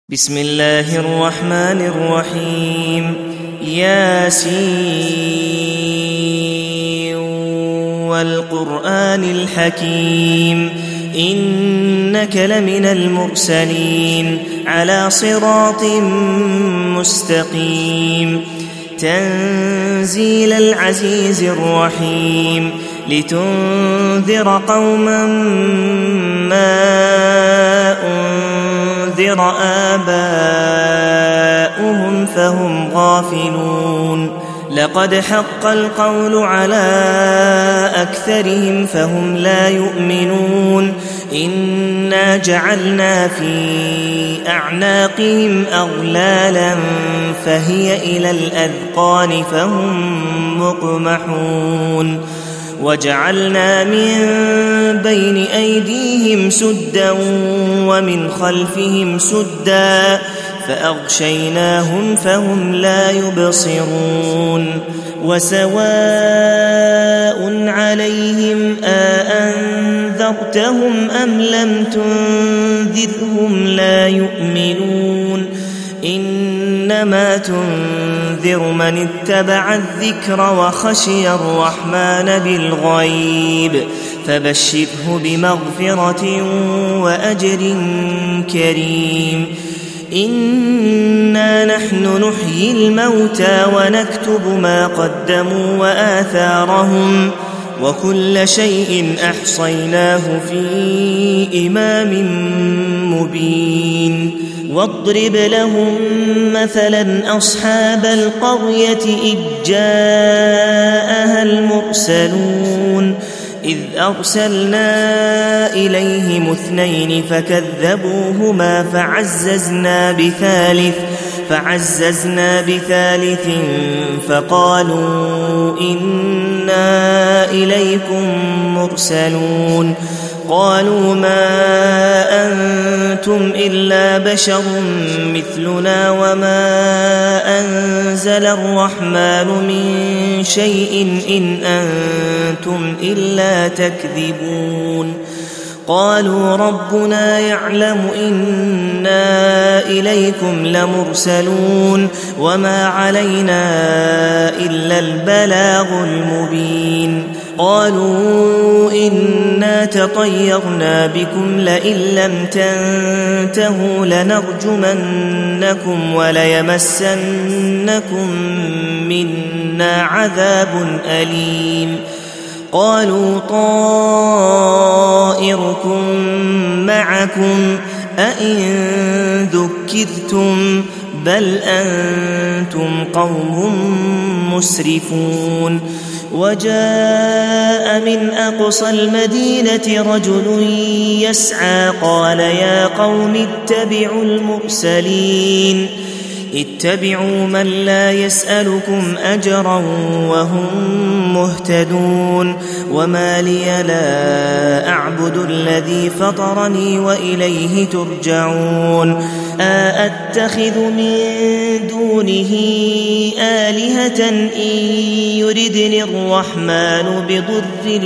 بسم الله الرحمن الرحيم ياسين والقرآن الحكيم إنك لمن المرسلين على صراط مستقيم تنزيل العزيز الرحيم لتنذر قوما ما أنذر آباؤهم فهم غافلون لقد حق القول على أكثرهم فهم لا يؤمنون إنا جعلنا في أعناقهم أغلالا فهي إلى الأذقان فهم مقمحون وجعلنا من بين أيديهم سدا ومن خلفهم سدا فأغشيناهم فهم لا يبصرون وسواء عليهم أأنذرتهم أم لم تنذرهم لا يؤمنون إنما تنذر من اتبع الذكر وخشي الرحمن بالغيب فبشره بمغفرة وأجر كريم إنا نحن نحيي الموتى ونكتب ما قدموا وآثارهم وكل شيء أحصيناه في إمام مبين واضرب لهم مثلا أصحاب القرية إذ جاءها المرسلون إذ أرسلنا إليهم اثنين فكذبوهما فعززنا بثالث فقالوا إنا إليكم مرسلون قالوا ما أنتم إلا بشر مثلنا وما أنزل الرحمن من شيء إن أنتم إلا تكذبون قالوا ربنا يعلم إنا إليكم لمرسلون وما علينا إلا البلاغ المبين قالوا إنا تطيرنا بكم لئن لم تنتهوا لنرجمنكم وليمسنكم منا عذاب أليم قالوا طائركم معكم أئن ذكرتم بل أنتم قوم مسرفون وجاء من أقصى المدينة رجل يسعى قال يا قوم اتبعوا المرسلين اتبعوا من لا يسألكم أجرا وهم مهتدون وما لي لا أعبد الذي فطرني وإليه ترجعون أأتخذ من دونه آلهة إن يردني الرحمن بضر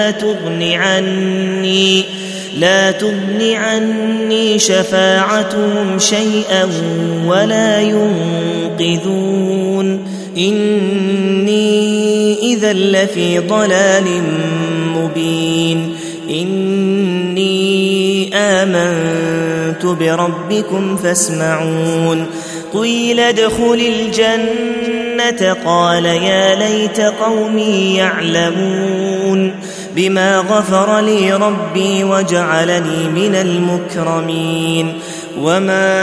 لا تغن عني شفاعتهم شيئا ولا ينقذون إني إذا لفي ضلال مبين إني آمنت بربكم فاسمعون قيل ادخل الجنة قال يا ليت قومي يعلمون بما غفر لي ربي وجعلني من المكرمين وما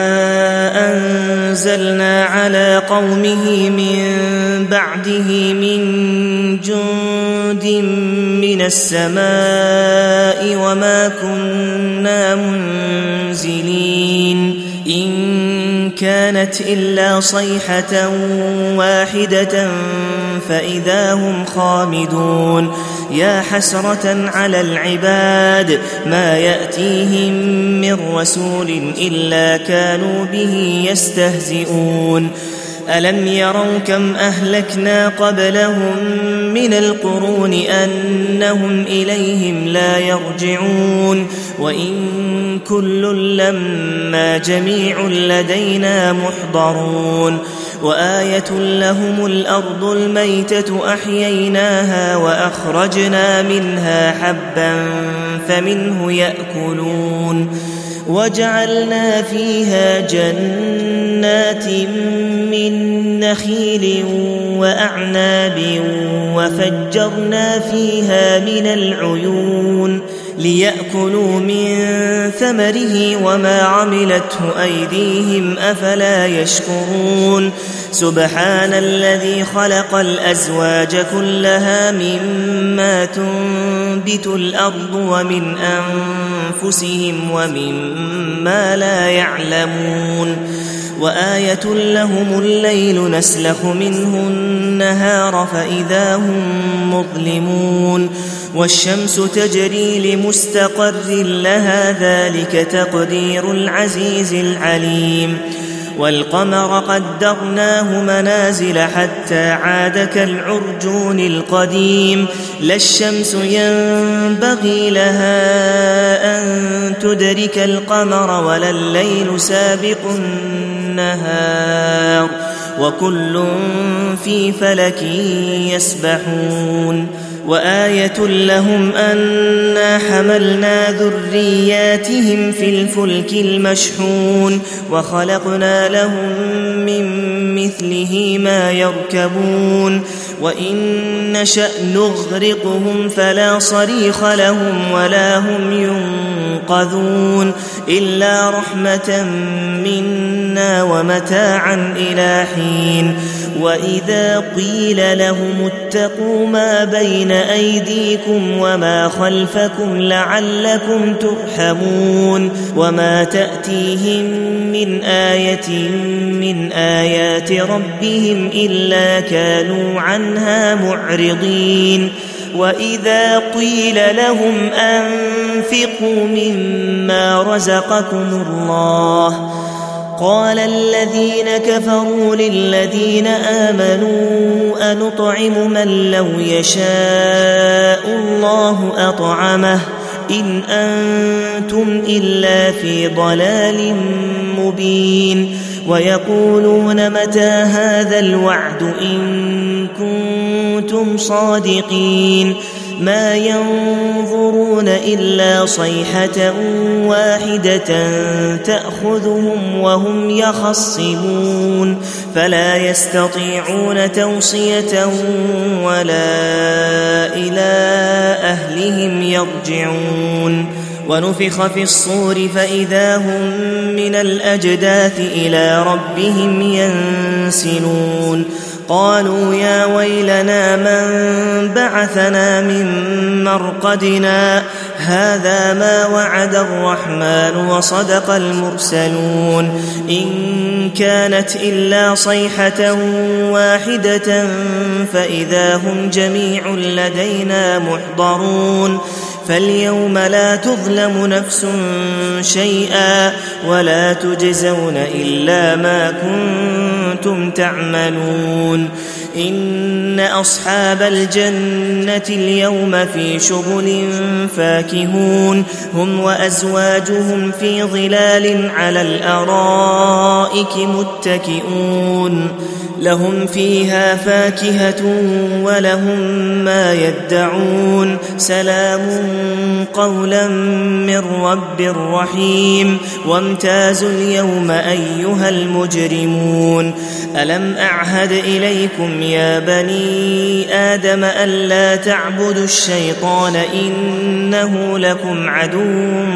أنزلنا على قومه من بعده من جند من السماء وما كنا منزلين إن كانت إلا صيحة واحدة فإذا هم خامدون يا حسرة على العباد ما يأتيهم من رسول إلا كانوا به يستهزئون ألم يروا كم أهلكنا قبلهم من القرون أنهم إليهم لا يرجعون وإن كل لما جميع لدينا محضرون وآية لهم الأرض الميتة أحييناها وأخرجنا منها حبا فمنه يأكلون وجعلنا فيها جنات من نخيل وأعناب وفجرنا فيها من العيون ليأكلوا من ثمره وما عملته أيديهم أفلا يشكرون سبحان الذي خلق الأزواج كلها مما تنبت الأرض ومن أنفسهم ومما لا يعلمون وآية لهم الليل نسلخ منه النهار فإذا هم مظلمون والشمس تجري لمستقر لها ذلك تقدير العزيز العليم والقمر قدرناه منازل حتى عاد كالعرجون القديم لا الشمس ينبغي لها أن تدرك القمر ولا الليل سابق النهار وكل في فلك يسبحون وآية لهم أنا حملنا ذرياتهم في الفلك المشحون وخلقنا لهم من مثله ما يركبون وإن نشأ نغرقهم فلا صريخ لهم ولا هم ينقذون إلا رحمة منا ومتاعا إلى حين وإذا قيل لهم اتقوا ما بين أيديكم وما خلفكم لعلكم ترحمون وما تأتيهم من آية من آيات ربهم إلا كانوا عنها معرضين وإذا قيل لهم أنفقوا مما رزقكم الله قال الذين كفروا للذين آمنوا أنطعم من لو يشاء الله أطعمه إن أنتم إلا في ضلال مبين ويقولون متى هذا الوعد إن كنتم صادقين ما ينظرون إلا صيحة واحدة تأخذهم وهم يخصمون فلا يستطيعون توصية ولا إلى أهلهم يرجعون ونفخ في الصور فإذا هم من الأجداث إلى ربهم ينسلون قالوا يا ويلنا من بعثنا من مرقدنا هذا ما وعد الرحمن وصدق المرسلون إن كانت إلا صيحة واحدة فإذا هم جميع لدينا محضرون فاليوم لا تظلم نفس شيئا ولا تجزون إلا ما كنتم تعملون إن أصحاب الجنة اليوم في شغل فاكهون هم وأزواجهم في ظلال على الأرائك متكئون لهم فيها فاكهة ولهم ما يدعون سلام قولا من رب رحيم وامتازوا اليوم أيها المجرمون ألم أعهد إليكم يا بني آدم ألا تعبدوا الشيطان إنه لكم عدو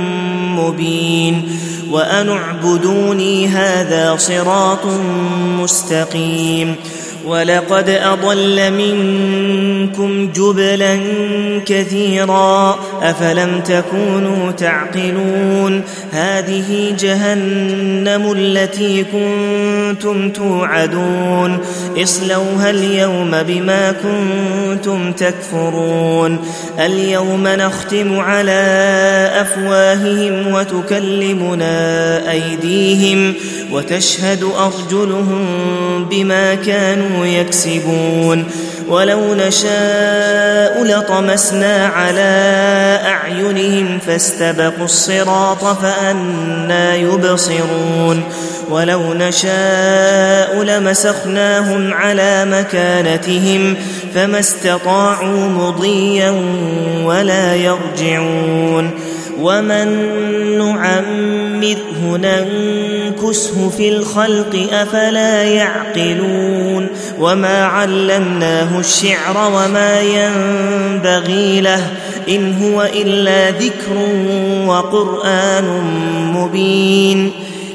مبين وأن اعبدوني هذا صراط مستقيم ولقد أضل منكم جبلا كثيرا أفلم تكونوا تعقلون هذه جهنم التي كنتم توعدون اصلوها اليوم بما كنتم تكفرون اليوم نختم على أفواههم وتكلمنا أيديهم وتشهد أرجلهم بما كانوا يكسبون ولو نشاء لطمسنا على أعينهم فاستبقوا الصراط فأنى يبصرون ولو نشاء لمسخناهم على مكانتهم فما استطاعوا مضيا ولا يرجعون ومن نعمره ننكسه في الخلق أفلا يعقلون وما علمناه الشعر وما ينبغي له إن هو إلا ذكر وقرآن مبين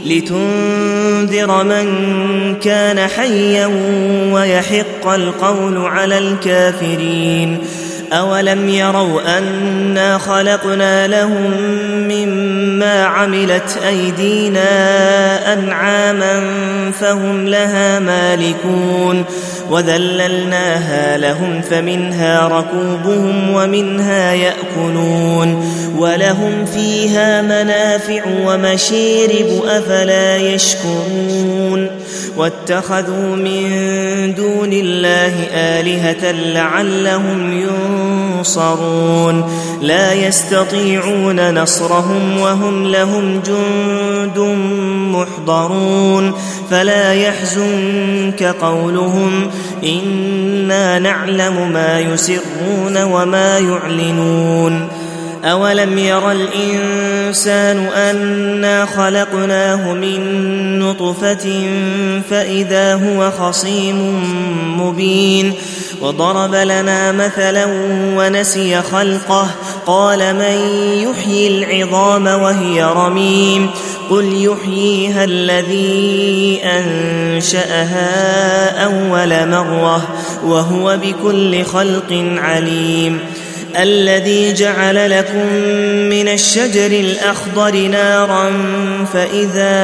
لتنذر من كان حيا ويحق القول على الكافرين أولم يروا أنا خلقنا لهم مما عملت أيدينا أنعاما فهم لها مالكون وذللناها لهم فمنها ركوبهم ومنها يأكلون ولهم فيها منافع ومشارب أفلا يشكرون واتخذوا من دون الله آلهة لعلهم ينصرون لا يستطيعون نصرهم وهم لهم جند محضرون فلا يحزنك قولهم إنا نعلم ما يسرون وما يعلنون أولم ير الإنسان أنا خلقناه من نطفة فإذا هو خصيم مبين وضرب لنا مثلا ونسي خلقه قال من يحيي العظام وهي رميم قل يحييها الذي أنشأها أول مرة وهو بكل خلق عليم الذي جعل لكم من الشجر الأخضر نارا فإذا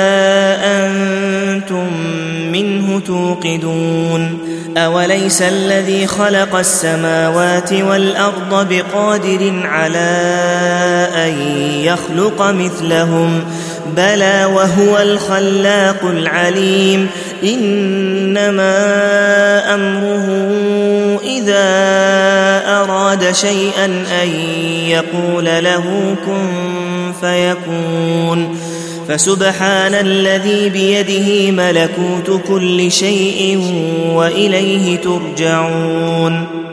أنتم منه توقدون أوليس الذي خلق السماوات والأرض بقادر على أن يخلق مثلهم بلى وهو الخلاق العليم إنما أمره إذا أراد شيئا أن يقول له كن فيكون فسبحان الذي بيده ملكوت كل شيء وإليه ترجعون